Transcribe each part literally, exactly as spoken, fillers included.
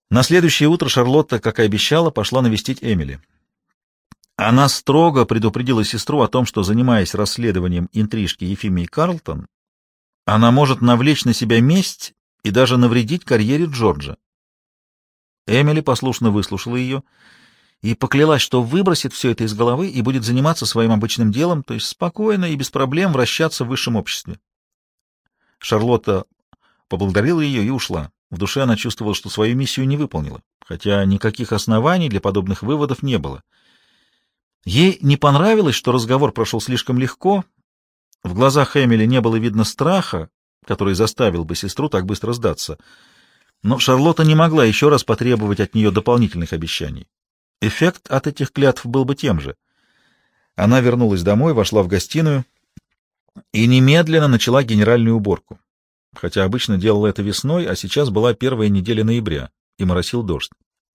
На следующее утро Шарлотта, как и обещала, пошла навестить Эмили. Она строго предупредила сестру о том, что, занимаясь расследованием интрижки Ефимии Карлтон, она может навлечь на себя месть и даже навредить карьере Джорджа. Эмили послушно выслушала ее и поклялась, что выбросит все это из головы и будет заниматься своим обычным делом, то есть спокойно и без проблем вращаться в высшем обществе. Шарлотта поблагодарила ее и ушла. В душе она чувствовала, что свою миссию не выполнила, хотя никаких оснований для подобных выводов не было. Ей не понравилось, что разговор прошел слишком легко. В глазах Эмили не было видно страха, который заставил бы сестру так быстро сдаться. Но Шарлотта не могла еще раз потребовать от нее дополнительных обещаний. Эффект от этих клятв был бы тем же. Она вернулась домой, вошла в гостиную и немедленно начала генеральную уборку. Хотя обычно делала это весной, а сейчас была первая неделя ноября, и моросил дождь.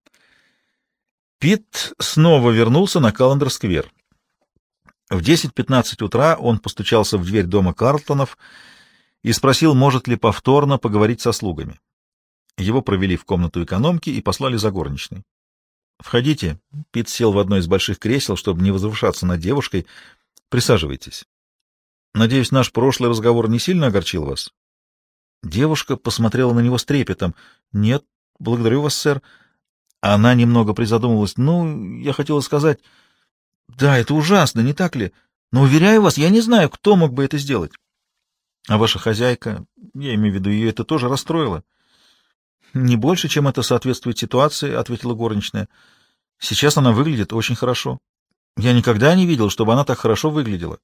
Пит снова вернулся на Каллендер-сквер. В десять пятнадцать утра он постучался в дверь дома Карлтонов и спросил, может ли повторно поговорить со слугами. Его провели в комнату экономки и послали за горничной. «Входите». Пит сел в одно из больших кресел, чтобы не возвышаться над девушкой. «Присаживайтесь. Надеюсь, наш прошлый разговор не сильно огорчил вас?» Девушка посмотрела на него с трепетом. «Нет, благодарю вас, сэр». Она немного призадумалась. «Ну, я хотела сказать... Да, это ужасно, не так ли? Но, уверяю вас, я не знаю, кто мог бы это сделать». «А ваша хозяйка, я имею в виду, ее это тоже расстроило?» «Не больше, чем это соответствует ситуации», — ответила горничная. «Сейчас она выглядит очень хорошо. Я никогда не видел, чтобы она так хорошо выглядела».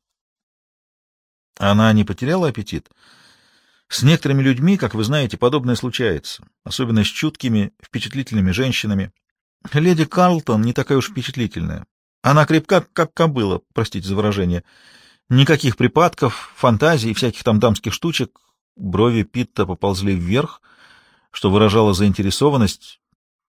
Она не потеряла аппетит? С некоторыми людьми, как вы знаете, подобное случается, особенно с чуткими, впечатлительными женщинами. Леди Карлтон не такая уж впечатлительная. Она крепка, как кобыла, простите за выражение. Никаких припадков, фантазий, всяких там дамских штучек. Брови Питта поползли вверх, что выражало заинтересованность.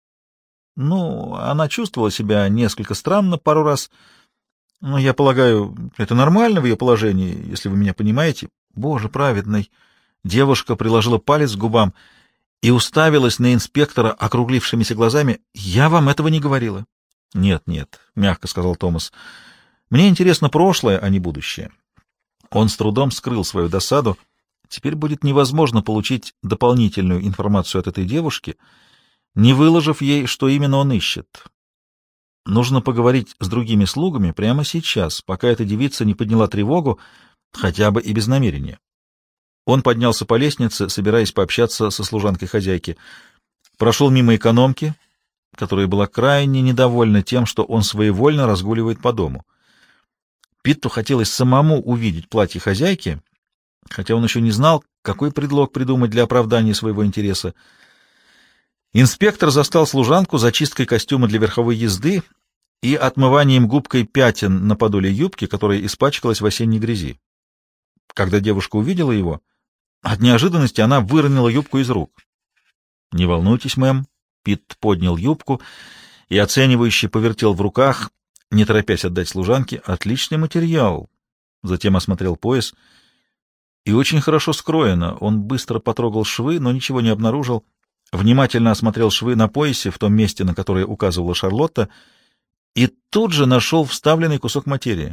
Ну, она чувствовала себя несколько странно пару раз. Но я полагаю, это нормально в ее положении, если вы меня понимаете. Боже праведный! Девушка приложила палец к губам и уставилась на инспектора округлившимися глазами. «Я вам этого не говорила». «Нет, нет», — мягко сказал Томас. «Мне интересно прошлое, а не будущее». Он с трудом скрыл свою досаду. Теперь будет невозможно получить дополнительную информацию от этой девушки, не выложив ей, что именно он ищет. Нужно поговорить с другими слугами прямо сейчас, пока эта девица не подняла тревогу, хотя бы и без намерения. Он поднялся по лестнице, собираясь пообщаться со служанкой хозяйки. Прошел мимо экономки, которая была крайне недовольна тем, что он своевольно разгуливает по дому. Питту хотелось самому увидеть платье хозяйки, хотя он еще не знал, какой предлог придумать для оправдания своего интереса. Инспектор застал служанку за чисткой костюма для верховой езды и отмыванием губкой пятен на подоле юбки, которая испачкалась в осенней грязи. Когда девушка увидела его, от неожиданности она выронила юбку из рук. — Не волнуйтесь, мэм. Питт поднял юбку и оценивающе повертел в руках, не торопясь отдать служанке. — Отличный материал. Затем осмотрел пояс. И очень хорошо скроено. Он быстро потрогал швы, но ничего не обнаружил. Внимательно осмотрел швы на поясе в том месте, на которое указывала Шарлотта, и тут же нашел вставленный кусок материи.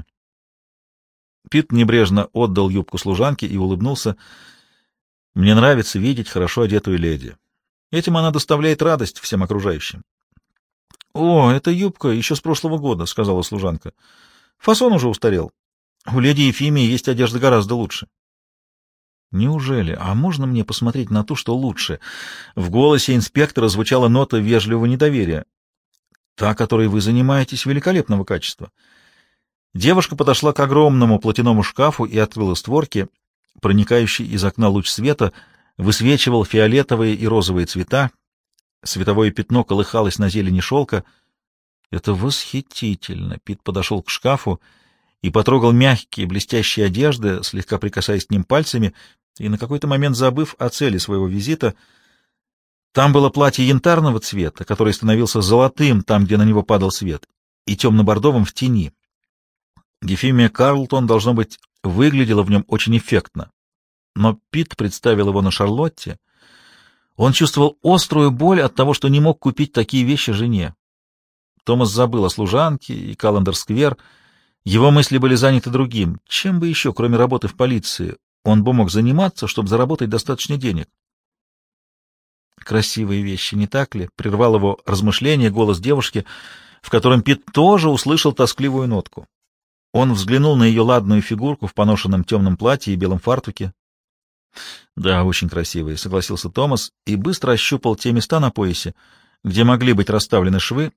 Питт небрежно отдал юбку служанке и улыбнулся. «Мне нравится видеть хорошо одетую леди. Этим она доставляет радость всем окружающим». «О, это юбка еще с прошлого года», — сказала служанка. «Фасон уже устарел. У леди Ефимии есть одежда гораздо лучше». «Неужели? А можно мне посмотреть на ту, что лучше?» В голосе инспектора звучала нота вежливого недоверия. «Та, которой вы занимаетесь, великолепного качества». Девушка подошла к огромному платяному шкафу и открыла створки. Проникающий из окна луч света высвечивал фиолетовые и розовые цвета. Световое пятно колыхалось на зелени шелка. «Это восхитительно!» Пит подошел к шкафу и потрогал мягкие блестящие одежды, слегка прикасаясь к ним пальцами, и на какой-то момент забыв о цели своего визита. Там было платье янтарного цвета, которое становился золотым там, где на него падал свет, и темно-бордовым в тени. Ефимия Карлтон, должно быть, выглядела в нем очень эффектно. Но Пит представил его на Шарлотте. Он чувствовал острую боль от того, что не мог купить такие вещи жене. Томас забыл о служанке и Каллендер-сквер. Его мысли были заняты другим. Чем бы еще, кроме работы в полиции, он бы мог заниматься, чтобы заработать достаточно денег? «Красивые вещи, не так ли?» — прервал его размышление голос девушки, в котором Пит тоже услышал тоскливую нотку. Он взглянул на ее ладную фигурку в поношенном темном платье и белом фартуке. «Да, очень красивые», — согласился Томас и быстро ощупал те места на поясе, где могли быть расставлены швы.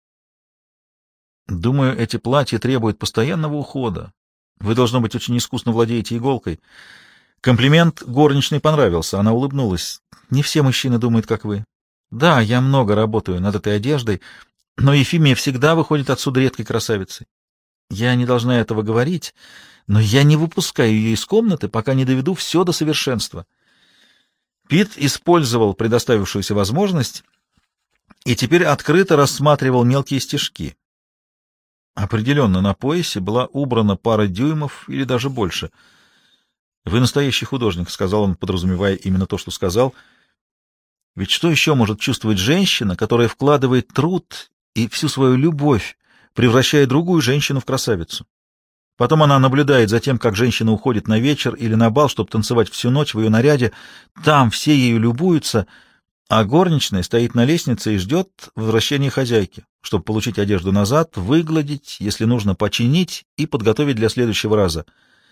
«Думаю, эти платья требуют постоянного ухода. Вы, должно быть, очень искусно владеете иголкой». Комплимент горничной понравился, она улыбнулась. «Не все мужчины думают, как вы. Да, я много работаю над этой одеждой, но Ефимия всегда выходит отсюда редкой красавицей. Я не должна этого говорить, но я не выпускаю ее из комнаты, пока не доведу все до совершенства». Пит использовал предоставившуюся возможность и теперь открыто рассматривал мелкие стежки. Определенно, на поясе была убрана пара дюймов или даже больше. «Вы настоящий художник», — сказал он, подразумевая именно то, что сказал. Ведь что еще может чувствовать женщина, которая вкладывает труд и всю свою любовь, превращая другую женщину в красавицу? Потом она наблюдает за тем, как женщина уходит на вечер или на бал, чтобы танцевать всю ночь в ее наряде. Там все ею любуются, а горничная стоит на лестнице и ждет возвращения хозяйки, чтобы получить одежду назад, выгладить, если нужно, починить и подготовить для следующего раза.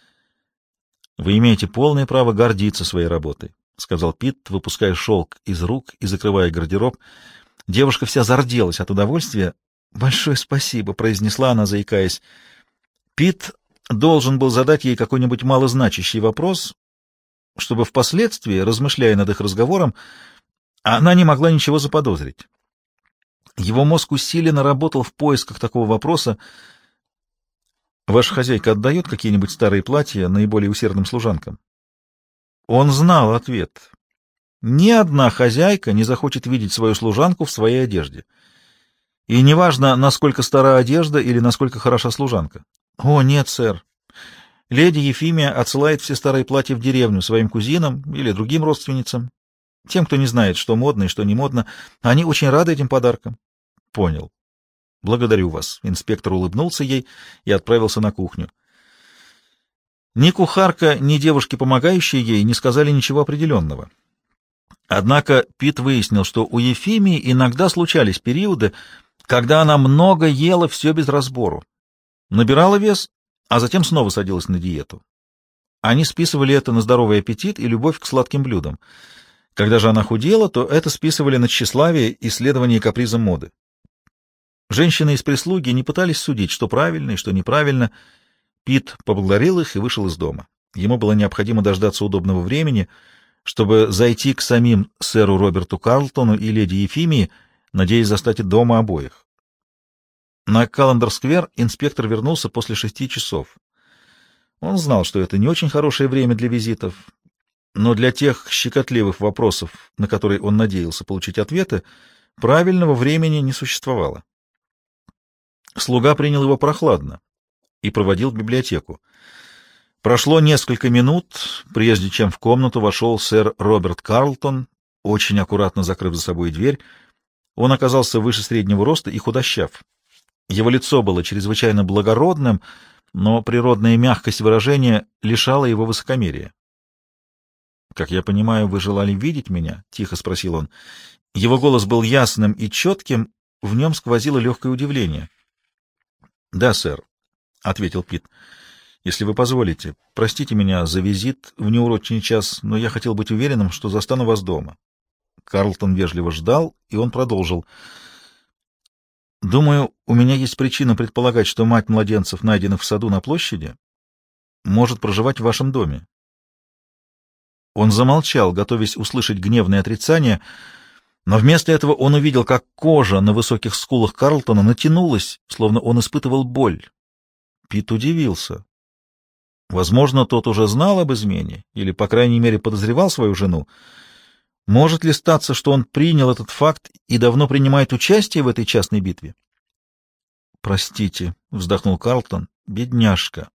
«Вы имеете полное право гордиться своей работой», — сказал Пит, выпуская шелк из рук и закрывая гардероб. Девушка вся зарделась от удовольствия. «Большое спасибо», — произнесла она, заикаясь. Пит должен был задать ей какой-нибудь малозначащий вопрос, чтобы впоследствии, размышляя над их разговором, она не могла ничего заподозрить. Его мозг усиленно работал в поисках такого вопроса. «Ваша хозяйка отдает какие-нибудь старые платья наиболее усердным служанкам?» Он знал ответ. Ни одна хозяйка не захочет видеть свою служанку в своей одежде. И неважно, насколько стара одежда или насколько хороша служанка. «О, нет, сэр. Леди Ефимия отсылает все старые платья в деревню своим кузинам или другим родственницам, тем, кто не знает, что модно и что не модно. Они очень рады этим подаркам». «Понял. Благодарю вас». Инспектор улыбнулся ей и отправился на кухню. Ни кухарка, ни девушки, помогающие ей, не сказали ничего определенного. Однако Пит выяснил, что у Ефимии иногда случались периоды, когда она много ела все без разбору, набирала вес, а затем снова садилась на диету. Они списывали это на здоровый аппетит и любовь к сладким блюдам. Когда же она худела, то это списывали на тщеславие и следование капризам моды. Женщины из прислуги не пытались судить, что правильно и что неправильно. Пит поблагодарил их и вышел из дома. Ему было необходимо дождаться удобного времени, чтобы зайти к самим сэру Роберту Карлтону и леди Ефимии, надеясь застать дома обоих. На Каллендер-сквер инспектор вернулся после шести часов. Он знал, что это не очень хорошее время для визитов, но для тех щекотливых вопросов, на которые он надеялся получить ответы, правильного времени не существовало. Слуга принял его прохладно и проводил в библиотеку. Прошло несколько минут, прежде чем в комнату вошел сэр Роберт Карлтон, очень аккуратно закрыв за собой дверь. Он оказался выше среднего роста и худощав. Его лицо было чрезвычайно благородным, но природная мягкость выражения лишала его высокомерия. «Как я понимаю, вы желали видеть меня?» — тихо спросил он. Его голос был ясным и четким, в нем сквозило легкое удивление. «Да, сэр», — ответил Пит. «Если вы позволите, простите меня за визит в неурочный час, но я хотел быть уверенным, что застану вас дома». Карлтон вежливо ждал, и он продолжил. «Думаю, у меня есть причина предполагать, что мать младенцев, найденных в саду на площади, может проживать в вашем доме». Он замолчал, готовясь услышать гневное отрицание, но вместо этого он увидел, как кожа на высоких скулах Карлтона натянулась, словно он испытывал боль. Пит удивился. Возможно, тот уже знал об измене, или, по крайней мере, подозревал свою жену. Может ли статься, что он принял этот факт и давно принимает участие в этой частной битве? «Простите», — вздохнул Карлтон, — «бедняжка».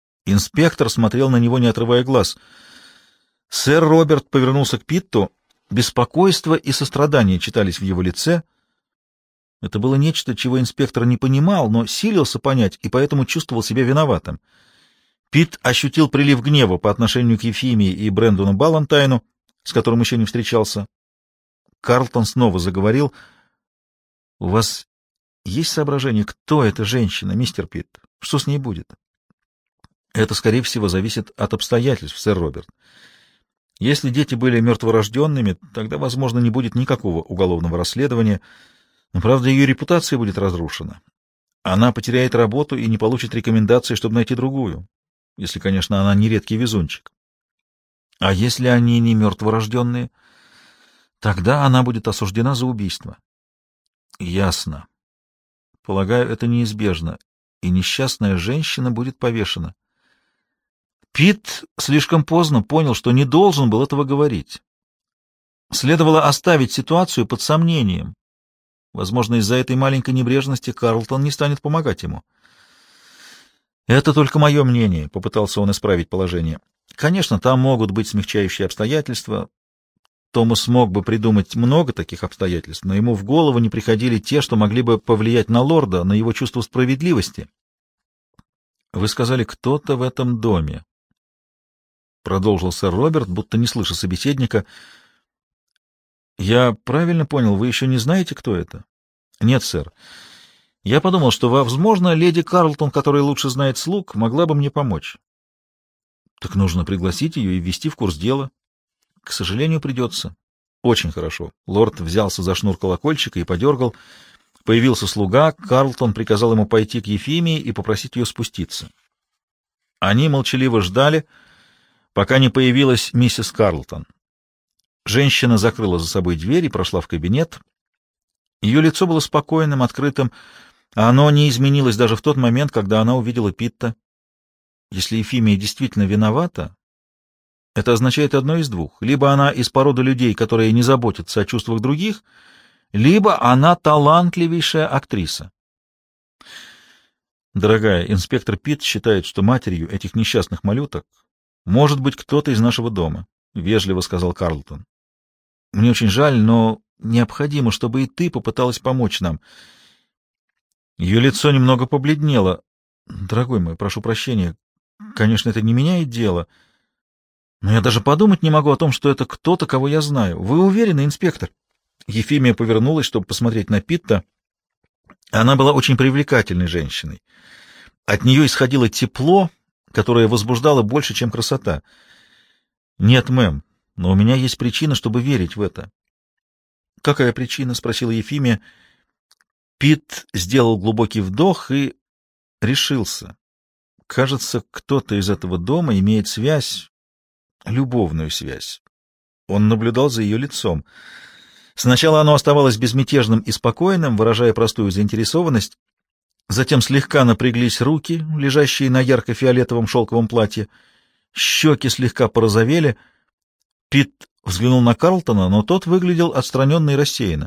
Инспектор смотрел на него, не отрывая глаз. Сэр Роберт повернулся к Питту. Беспокойство и сострадание читались в его лице. Это было нечто, чего инспектор не понимал, но силился понять и поэтому чувствовал себя виноватым. Пит ощутил прилив гнева по отношению к Ефимии и Брэндону Баллантайну, с которым еще не встречался. Карлтон снова заговорил. — У вас есть соображение, кто эта женщина, мистер Пит? Что с ней будет? — Это, скорее всего, зависит от обстоятельств, сэр Роберт. Если дети были мертворожденными, тогда, возможно, не будет никакого уголовного расследования, но, правда, ее репутация будет разрушена. Она потеряет работу и не получит рекомендации, чтобы найти другую, если, конечно, она не редкий везунчик. А если они не мертворожденные, тогда она будет осуждена за убийство. Ясно. Полагаю, это неизбежно, и несчастная женщина будет повешена. Пит слишком поздно понял, что не должен был этого говорить. Следовало оставить ситуацию под сомнением. Возможно, из-за этой маленькой небрежности Карлтон не станет помогать ему. «Это только мое мнение», — попытался он исправить положение. «Конечно, там могут быть смягчающие обстоятельства. Томас мог бы придумать много таких обстоятельств, но ему в голову не приходили те, что могли бы повлиять на лорда, на его чувство справедливости». «Вы сказали, кто-то в этом доме», — продолжил сэр Роберт, будто не слыша собеседника. «Я правильно понял, вы еще не знаете, кто это?» «Нет, сэр. Я подумал, что, возможно, леди Карлтон, которая лучше знает слуг, могла бы мне помочь». «Так нужно пригласить ее и ввести в курс дела». «К сожалению, придется». «Очень хорошо». Лорд взялся за шнур колокольчика и подергал. Появился слуга. Карлтон приказал ему пойти к Ефимии и попросить ее спуститься. Они молчаливо ждали, пока не появилась миссис Карлтон. Женщина закрыла за собой дверь и прошла в кабинет. Ее лицо было спокойным, открытым, а оно не изменилось даже в тот момент, когда она увидела Питта. Если Ефимия действительно виновата, это означает одно из двух. Либо она из породы людей, которые не заботятся о чувствах других, либо она талантливейшая актриса. Дорогая, инспектор Питт считает, что матерью этих несчастных малюток может быть кто-то из нашего дома, — вежливо сказал Карлтон. Мне очень жаль, но необходимо, чтобы и ты попыталась помочь нам. Ее лицо немного побледнело. Дорогой мой, прошу прощения. Конечно, это не меняет дело. Но я даже подумать не могу о том, что это кто-то, кого я знаю. Вы уверены, инспектор? Ефимия повернулась, чтобы посмотреть на Питта. Она была очень привлекательной женщиной. От нее исходило тепло, которое возбуждало больше, чем красота. Нет, мэм, но у меня есть причина, чтобы верить в это. Какая причина? — спросила Ефимия. Питт сделал глубокий вдох и решился. Кажется, кто-то из этого дома имеет связь, любовную связь. Он наблюдал за ее лицом. Сначала оно оставалось безмятежным и спокойным, выражая простую заинтересованность. Затем слегка напряглись руки, лежащие на ярко-фиолетовом шелковом платье. Щеки слегка порозовели. Питт взглянул на Карлтона, но тот выглядел отстраненно и рассеянно.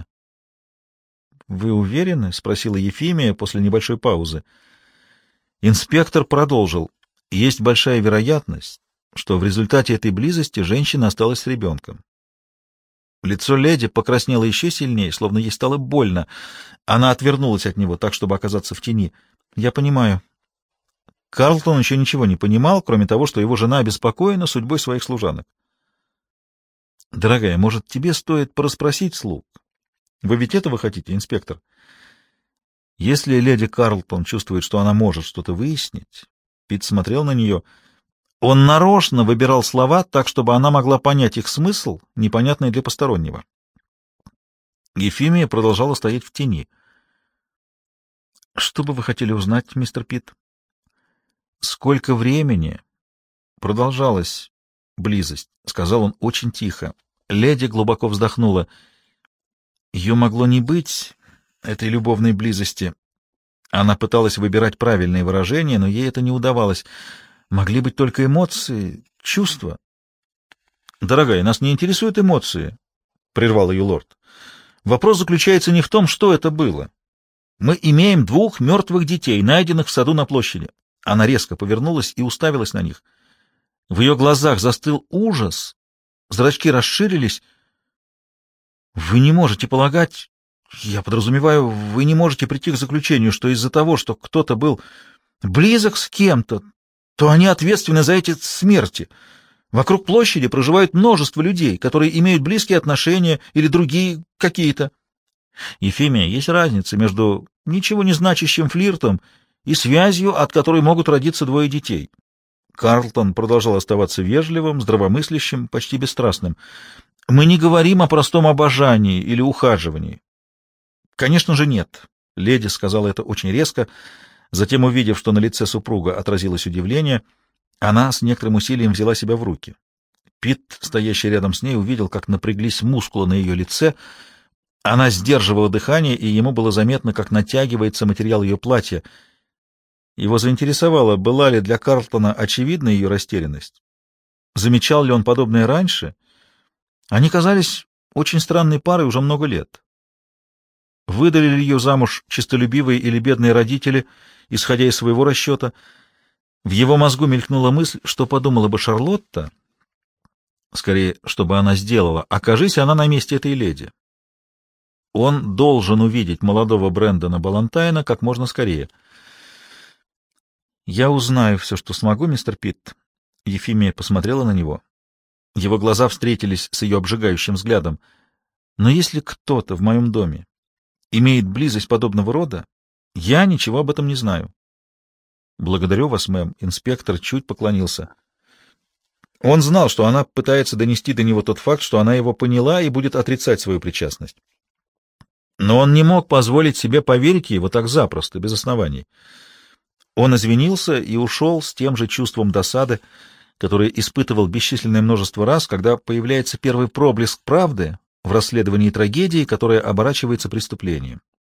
— Вы уверены? — спросила Ефимия после небольшой паузы. Инспектор продолжил. — Есть большая вероятность, что в результате этой близости женщина осталась с ребенком. Лицо леди покраснело еще сильнее, словно ей стало больно. Она отвернулась от него так, чтобы оказаться в тени. — Я понимаю. Карлтон еще ничего не понимал, кроме того, что его жена обеспокоена судьбой своих служанок. — Дорогая, может, тебе стоит порасспросить слуг? Вы ведь этого хотите, инспектор? Если леди Карлтон чувствует, что она может что-то выяснить, Питт смотрел на нее. Он нарочно выбирал слова так, чтобы она могла понять их смысл, непонятный для постороннего. Ефимия продолжала стоять в тени. — Что бы вы хотели узнать, мистер Питт? — Сколько времени продолжалась близость? — сказал он очень тихо. Леди глубоко вздохнула. Ее могло не быть, этой любовной близости. Она пыталась выбирать правильные выражения, но ей это не удавалось. Могли быть только эмоции, чувства. — Дорогая, нас не интересуют эмоции, — прервал ее лорд. — Вопрос заключается не в том, что это было. Мы имеем двух мертвых детей, найденных в саду на площади. Она резко повернулась и уставилась на них. В ее глазах застыл ужас, зрачки расширились. Вы не можете полагать, я подразумеваю, вы не можете прийти к заключению, что из-за того, что кто-то был близок с кем-то, то они ответственны за эти смерти. Вокруг площади проживает множество людей, которые имеют близкие отношения или другие какие-то. Ефимия, есть разница между ничего не значащим флиртом и связью, от которой могут родиться двое детей. Карлтон продолжал оставаться вежливым, здравомыслящим, почти бесстрастным. Мы не говорим о простом обожании или ухаживании. Конечно же, нет. Леди сказала это очень резко. Затем, увидев, что на лице супруга отразилось удивление, она с некоторым усилием взяла себя в руки. Пит, стоящий рядом с ней, увидел, как напряглись мускулы на ее лице. Она сдерживала дыхание, и ему было заметно, как натягивается материал ее платья. Его заинтересовало, была ли для Карлтона очевидна ее растерянность. Замечал ли он подобное раньше? Они казались очень странной парой уже много лет. Выдали ли ее замуж честолюбивые или бедные родители, исходя из своего расчета? В его мозгу мелькнула мысль, что подумала бы Шарлотта, скорее, что бы она сделала, окажись она на месте этой леди. Он должен увидеть молодого Брэндона Баллантайна как можно скорее. «Я узнаю все, что смогу, мистер Питт». Ефимия посмотрела на него. Его глаза встретились с ее обжигающим взглядом. «Но если кто-то в моем доме имеет близость подобного рода, я ничего об этом не знаю». «Благодарю вас, мэм». Инспектор чуть поклонился. Он знал, что она пытается донести до него тот факт, что она его поняла и будет отрицать свою причастность. Но он не мог позволить себе поверить ей вот так запросто, без оснований. Он извинился и ушел с тем же чувством досады, которое испытывал бесчисленное множество раз, когда появляется первый проблеск правды в расследовании трагедии, которая оборачивается преступлением.